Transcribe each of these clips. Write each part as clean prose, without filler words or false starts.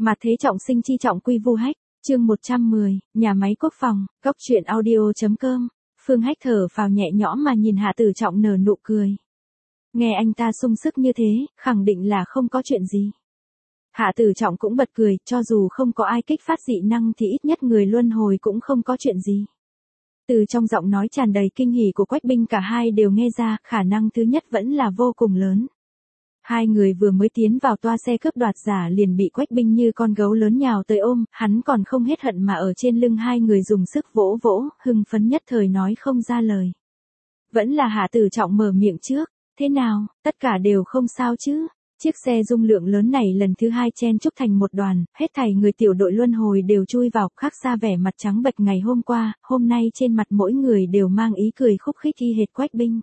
Mà thế trọng sinh chi trọng quy vu hách, chương 110, nhà máy quốc phòng, góc truyện audio.com. Phương Hách thở phào nhẹ nhõm mà nhìn Hạ Tử Trọng nở nụ cười. Nghe anh ta sung sức như thế, khẳng định là không có chuyện gì. Hạ Tử Trọng cũng bật cười, cho dù không có ai kích phát dị năng thì ít nhất người luân hồi cũng không có chuyện gì. Từ trong giọng nói tràn đầy kinh hỉ của Quách Binh cả hai đều nghe ra, khả năng thứ nhất vẫn là vô cùng lớn. Hai người vừa mới tiến vào toa xe cướp đoạt giả liền bị Quách Binh như con gấu lớn nhào tới ôm, hắn còn không hết hận mà ở trên lưng hai người dùng sức vỗ vỗ, hưng phấn nhất thời nói không ra lời. Vẫn là Hạ Tử Trọng mở miệng trước, thế nào, tất cả đều không sao chứ? Chiếc xe dung lượng lớn này lần thứ hai chen chúc thành một đoàn, hết thảy người tiểu đội luân hồi đều chui vào, khác xa vẻ mặt trắng bệch ngày hôm qua, hôm nay trên mặt mỗi người đều mang ý cười khúc khích y hệt Quách Binh.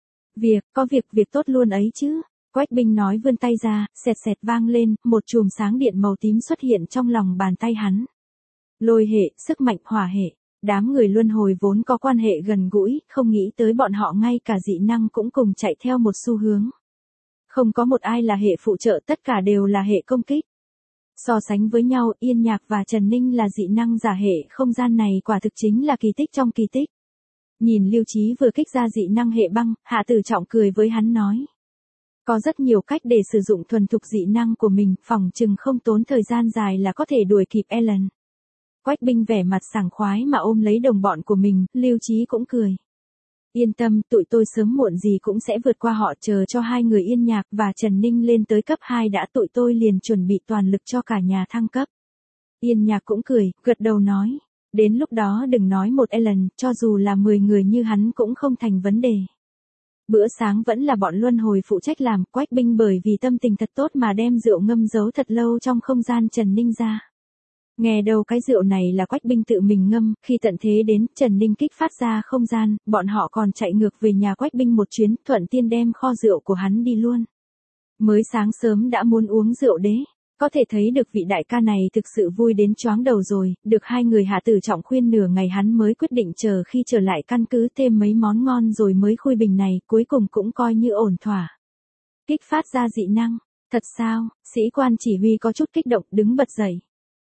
Có việc tốt luôn ấy chứ. Quách Binh nói vươn tay ra, xẹt xẹt vang lên, một chùm sáng điện màu tím xuất hiện trong lòng bàn tay hắn. Lôi hệ, sức mạnh hỏa hệ, đám người luân hồi vốn có quan hệ gần gũi, không nghĩ tới bọn họ ngay cả dị năng cũng cùng chạy theo một xu hướng. Không có một ai là hệ phụ trợ, tất cả đều là hệ công kích. So sánh với nhau, Yên Nhạc và Trần Ninh là dị năng giả hệ không gian này quả thực chính là kỳ tích trong kỳ tích. Nhìn Lưu Chí vừa kích ra dị năng hệ băng, Hạ Tử Trọng cười với hắn nói. Có rất nhiều cách để sử dụng thuần thục dị năng của mình, phỏng chừng không tốn thời gian dài là có thể đuổi kịp Ellen. Quách Binh vẻ mặt sảng khoái mà ôm lấy đồng bọn của mình, Lưu Chí cũng cười. Yên tâm, tụi tôi sớm muộn gì cũng sẽ vượt qua họ, chờ cho hai người Yên Nhạc và Trần Ninh lên tới cấp 2 đã, tụi tôi liền chuẩn bị toàn lực cho cả nhà thăng cấp. Yên Nhạc cũng cười, gật đầu nói. Đến lúc đó đừng nói một Ellen, cho dù là 10 người như hắn cũng không thành vấn đề. Bữa sáng vẫn là bọn luân hồi phụ trách làm, Quách Binh bởi vì tâm tình thật tốt mà đem rượu ngâm giấu thật lâu trong không gian Trần Ninh ra. Nghe đâu cái rượu này là Quách Binh tự mình ngâm, khi tận thế đến, Trần Ninh kích phát ra không gian, bọn họ còn chạy ngược về nhà Quách Binh một chuyến, thuận tiên đem kho rượu của hắn đi luôn. Mới sáng sớm đã muốn uống rượu đế. Có thể thấy được vị đại ca này thực sự vui đến choáng đầu rồi, được hai người Hạ Tử Trọng khuyên nửa ngày hắn mới quyết định chờ khi trở lại căn cứ thêm mấy món ngon rồi mới khui bình này, cuối cùng cũng coi như ổn thỏa. Kích phát ra dị năng, thật sao? Sĩ quan chỉ huy có chút kích động đứng bật dậy.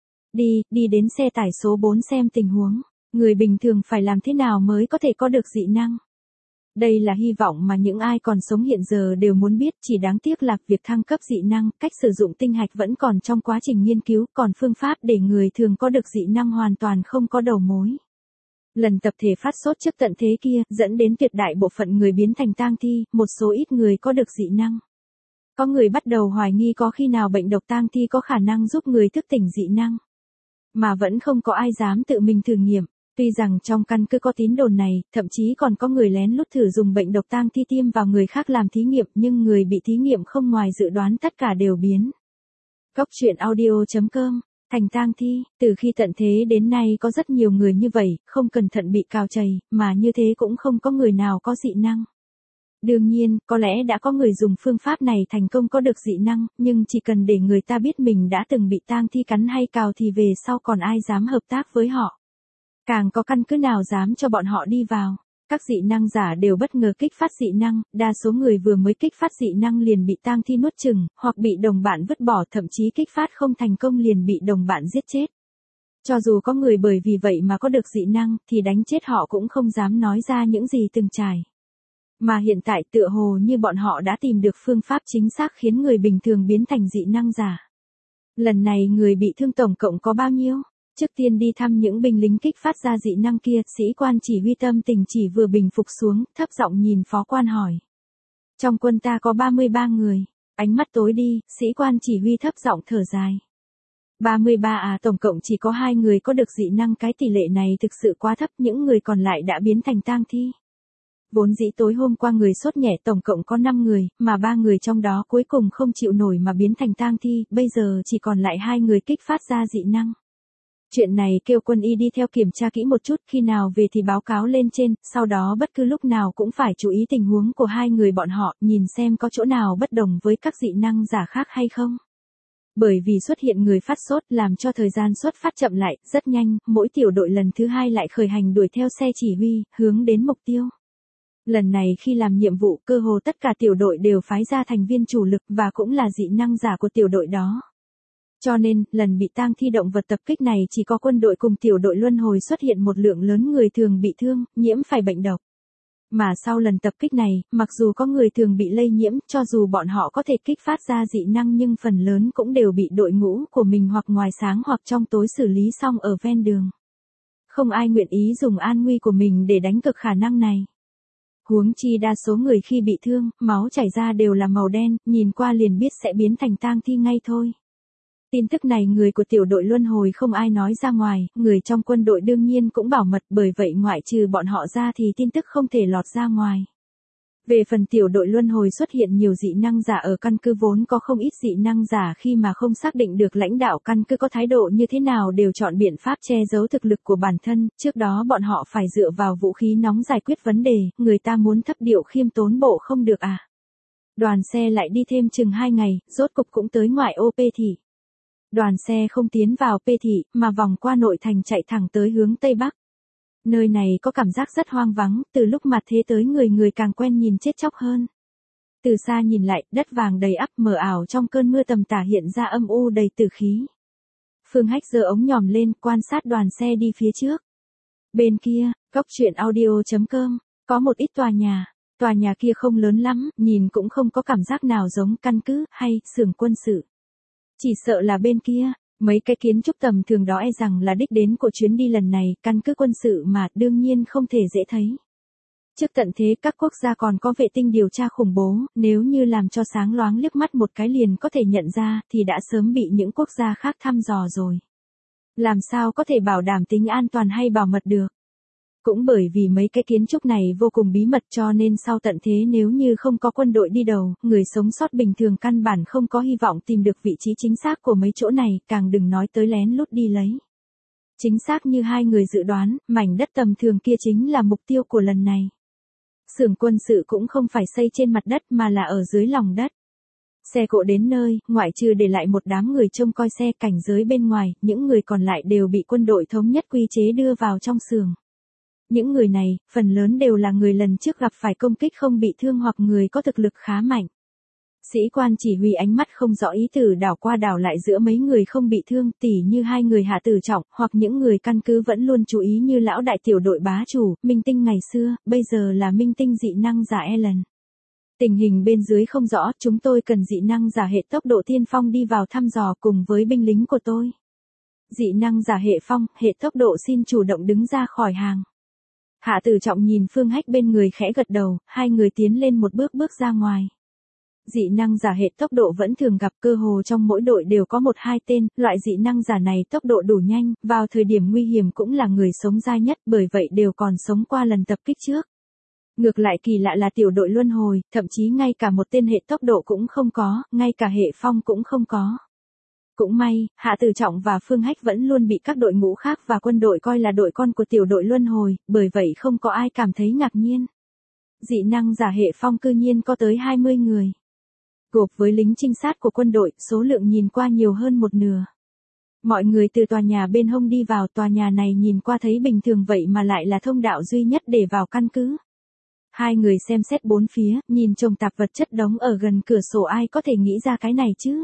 Đi đến xe tải số 4 xem tình huống, người bình thường phải làm thế nào mới có thể có được dị năng? Đây là hy vọng mà những ai còn sống hiện giờ đều muốn biết, chỉ đáng tiếc là việc thăng cấp dị năng, cách sử dụng tinh hạch vẫn còn trong quá trình nghiên cứu, còn phương pháp để người thường có được dị năng hoàn toàn không có đầu mối. Lần tập thể phát sốt trước tận thế kia, dẫn đến tuyệt đại bộ phận người biến thành tang thi, một số ít người có được dị năng. Có người bắt đầu hoài nghi có khi nào bệnh độc tang thi có khả năng giúp người thức tỉnh dị năng. Mà vẫn không có ai dám tự mình thử nghiệm. Tuy rằng trong căn cứ có tín đồn này, thậm chí còn có người lén lút thử dùng bệnh độc tang thi tiêm vào người khác làm thí nghiệm, nhưng người bị thí nghiệm không ngoài dự đoán tất cả đều biến. Góc truyện audio.com, thành tang thi, từ khi tận thế đến nay có rất nhiều người như vậy, không cẩn thận bị cào chày, mà như thế cũng không có người nào có dị năng. Đương nhiên, có lẽ đã có người dùng phương pháp này thành công có được dị năng, nhưng chỉ cần để người ta biết mình đã từng bị tang thi cắn hay cào thì về sau còn ai dám hợp tác với họ. Càng có căn cứ nào dám cho bọn họ đi vào. Các dị năng giả đều bất ngờ kích phát dị năng, đa số người vừa mới kích phát dị năng liền bị tang thi nuốt chửng, hoặc bị đồng bạn vứt bỏ, thậm chí kích phát không thành công liền bị đồng bạn giết chết. Cho dù có người bởi vì vậy mà có được dị năng, thì đánh chết họ cũng không dám nói ra những gì từng trải. Mà hiện tại tựa hồ như bọn họ đã tìm được phương pháp chính xác khiến người bình thường biến thành dị năng giả. Lần này người bị thương tổng cộng có bao nhiêu? Trước tiên đi thăm những binh lính kích phát ra dị năng kia, sĩ quan chỉ huy tâm tình chỉ vừa bình phục xuống, thấp giọng nhìn phó quan hỏi. Trong quân ta có 33 người, ánh mắt tối đi, sĩ quan chỉ huy thấp giọng thở dài. 33 à, tổng cộng chỉ có 2 người có được dị năng, cái tỷ lệ này thực sự quá thấp, những người còn lại đã biến thành tang thi. Vốn dĩ tối hôm qua người sốt nhẹ tổng cộng có 5 người, mà 3 người trong đó cuối cùng không chịu nổi mà biến thành tang thi, bây giờ chỉ còn lại 2 người kích phát ra dị năng. Chuyện này kêu quân y đi theo kiểm tra kỹ một chút, khi nào về thì báo cáo lên trên, sau đó bất cứ lúc nào cũng phải chú ý tình huống của 2 người bọn họ, nhìn xem có chỗ nào bất đồng với các dị năng giả khác hay không. Bởi vì xuất hiện người phát sốt làm cho thời gian xuất phát chậm lại, rất nhanh, mỗi tiểu đội lần thứ 2 lại khởi hành đuổi theo xe chỉ huy, hướng đến mục tiêu. Lần này khi làm nhiệm vụ, cơ hồ tất cả tiểu đội đều phái ra thành viên chủ lực và cũng là dị năng giả của tiểu đội đó. Cho nên, lần bị tang thi động vật tập kích này chỉ có quân đội cùng tiểu đội luân hồi xuất hiện một lượng lớn người thường bị thương, nhiễm phải bệnh độc. Mà sau lần tập kích này, mặc dù có người thường bị lây nhiễm, cho dù bọn họ có thể kích phát ra dị năng nhưng phần lớn cũng đều bị đội ngũ của mình hoặc ngoài sáng hoặc trong tối xử lý xong ở ven đường. Không ai nguyện ý dùng an nguy của mình để đánh cực khả năng này. Huống chi đa số người khi bị thương, máu chảy ra đều là màu đen, nhìn qua liền biết sẽ biến thành tang thi ngay thôi. Tin tức này người của tiểu đội luân hồi không ai nói ra ngoài, người trong quân đội đương nhiên cũng bảo mật, bởi vậy ngoại trừ bọn họ ra thì tin tức không thể lọt ra ngoài. Về phần tiểu đội luân hồi xuất hiện nhiều dị năng giả ở căn cứ vốn có không ít dị năng giả khi mà không xác định được lãnh đạo căn cứ có thái độ như thế nào đều chọn biện pháp che giấu thực lực của bản thân, trước đó bọn họ phải dựa vào vũ khí nóng giải quyết vấn đề, người ta muốn thấp điệu khiêm tốn bộ không được à. Đoàn xe lại đi thêm chừng 2 ngày, rốt cục cũng tới ngoại ô P thị. Đoàn xe không tiến vào P thị, mà vòng qua nội thành chạy thẳng tới hướng Tây Bắc. Nơi này có cảm giác rất hoang vắng, từ lúc mặt thế tới người càng quen nhìn chết chóc hơn. Từ xa nhìn lại, đất vàng đầy ắp mờ ảo trong cơn mưa tầm tả hiện ra âm u đầy tử khí. Phương Hách giơ ống nhòm lên, quan sát đoàn xe đi phía trước. Bên kia, góc truyện audio.com, có một ít tòa nhà kia không lớn lắm, nhìn cũng không có cảm giác nào giống căn cứ hay xưởng quân sự. Chỉ sợ là bên kia, mấy cái kiến trúc tầm thường đó e rằng là đích đến của chuyến đi lần này, căn cứ quân sự mà đương nhiên không thể dễ thấy. Trước tận thế các quốc gia còn có vệ tinh điều tra khủng bố, nếu như làm cho sáng loáng liếc mắt một cái liền có thể nhận ra thì đã sớm bị những quốc gia khác thăm dò rồi. Làm sao có thể bảo đảm tính an toàn hay bảo mật được? Cũng bởi vì mấy cái kiến trúc này vô cùng bí mật cho nên sau tận thế nếu như không có quân đội đi đầu, người sống sót bình thường căn bản không có hy vọng tìm được vị trí chính xác của mấy chỗ này, càng đừng nói tới lén lút đi lấy. Chính xác như hai người dự đoán, mảnh đất tầm thường kia chính là mục tiêu của lần này. Xưởng quân sự cũng không phải xây trên mặt đất mà là ở dưới lòng đất. Xe cộ đến nơi, ngoại trừ để lại một đám người trông coi xe cảnh giới bên ngoài, những người còn lại đều bị quân đội thống nhất quy chế đưa vào trong xưởng. Những người này, phần lớn đều là người lần trước gặp phải công kích không bị thương hoặc người có thực lực khá mạnh. Sĩ quan chỉ huy ánh mắt không rõ ý tử đảo qua đảo lại giữa mấy người không bị thương, tỉ như hai người Hạ Tử Trọng, hoặc những người căn cứ vẫn luôn chú ý như lão đại tiểu đội bá chủ, minh tinh ngày xưa, bây giờ là minh tinh dị năng giả Ellen. Tình hình bên dưới không rõ, chúng tôi cần dị năng giả hệ tốc độ tiên phong đi vào thăm dò cùng với binh lính của tôi. Dị năng giả hệ phong, hệ tốc độ xin chủ động đứng ra khỏi hàng. Hạ Tử Trọng nhìn Phương Hách bên người khẽ gật đầu, hai người tiến lên một bước ra ngoài. Dị năng giả hệ tốc độ vẫn thường gặp, cơ hồ trong mỗi đội đều có 1-2 tên, loại dị năng giả này tốc độ đủ nhanh, vào thời điểm nguy hiểm cũng là người sống dai nhất, bởi vậy đều còn sống qua lần tập kích trước. Ngược lại kỳ lạ là tiểu đội luân hồi, thậm chí ngay cả một tên hệ tốc độ cũng không có, ngay cả hệ phong cũng không có. Cũng may, Hạ Tử Trọng và Phương Hách vẫn luôn bị các đội ngũ khác và quân đội coi là đội con của tiểu đội luân hồi, bởi vậy không có ai cảm thấy ngạc nhiên. Dị năng giả hệ phong cư nhiên có tới 20 người. Gộp với lính trinh sát của quân đội, số lượng nhìn qua nhiều hơn một nửa. Mọi người từ tòa nhà bên hông đi vào, tòa nhà này nhìn qua thấy bình thường vậy mà lại là thông đạo duy nhất để vào căn cứ. Hai người xem xét bốn phía, nhìn chồng tạp vật chất đống ở gần cửa sổ, ai có thể nghĩ ra cái này chứ?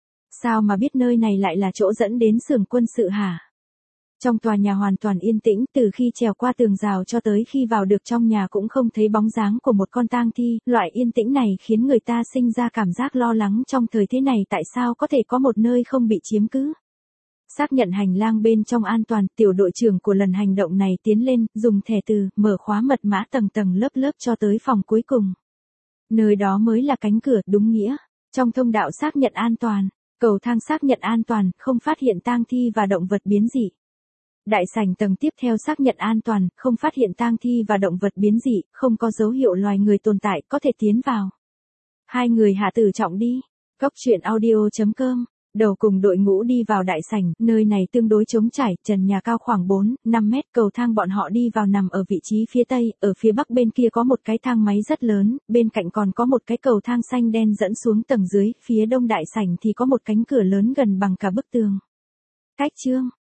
Sao mà biết nơi này lại là chỗ dẫn đến xưởng quân sự hả? Trong tòa nhà hoàn toàn yên tĩnh, từ khi trèo qua tường rào cho tới khi vào được trong nhà cũng không thấy bóng dáng của một con tang thi, loại yên tĩnh này khiến người ta sinh ra cảm giác lo lắng trong thời thế này, tại sao có thể có một nơi không bị chiếm cứ. Xác nhận hành lang bên trong an toàn, tiểu đội trưởng của lần hành động này tiến lên, dùng thẻ từ, mở khóa mật mã tầng lớp cho tới phòng cuối cùng. Nơi đó mới là cánh cửa, đúng nghĩa. Trong thông đạo xác nhận an toàn, cầu thang xác nhận an toàn, không phát hiện tang thi và động vật biến dị. Đại sảnh tầng tiếp theo xác nhận an toàn, không phát hiện tang thi và động vật biến dị, không có dấu hiệu loài người tồn tại, có thể tiến vào. Hai người Hạ Tử Trọng đi. Góc truyện audio.com. Đầu cùng đội ngũ đi vào đại sảnh, nơi này tương đối trống trải, trần nhà cao khoảng 4-5 mét, cầu thang bọn họ đi vào nằm ở vị trí phía tây, ở phía bắc bên kia có một cái thang máy rất lớn, bên cạnh còn có một cái cầu thang xanh đen dẫn xuống tầng dưới, phía đông đại sảnh thì có một cánh cửa lớn gần bằng cả bức tường. Cách chương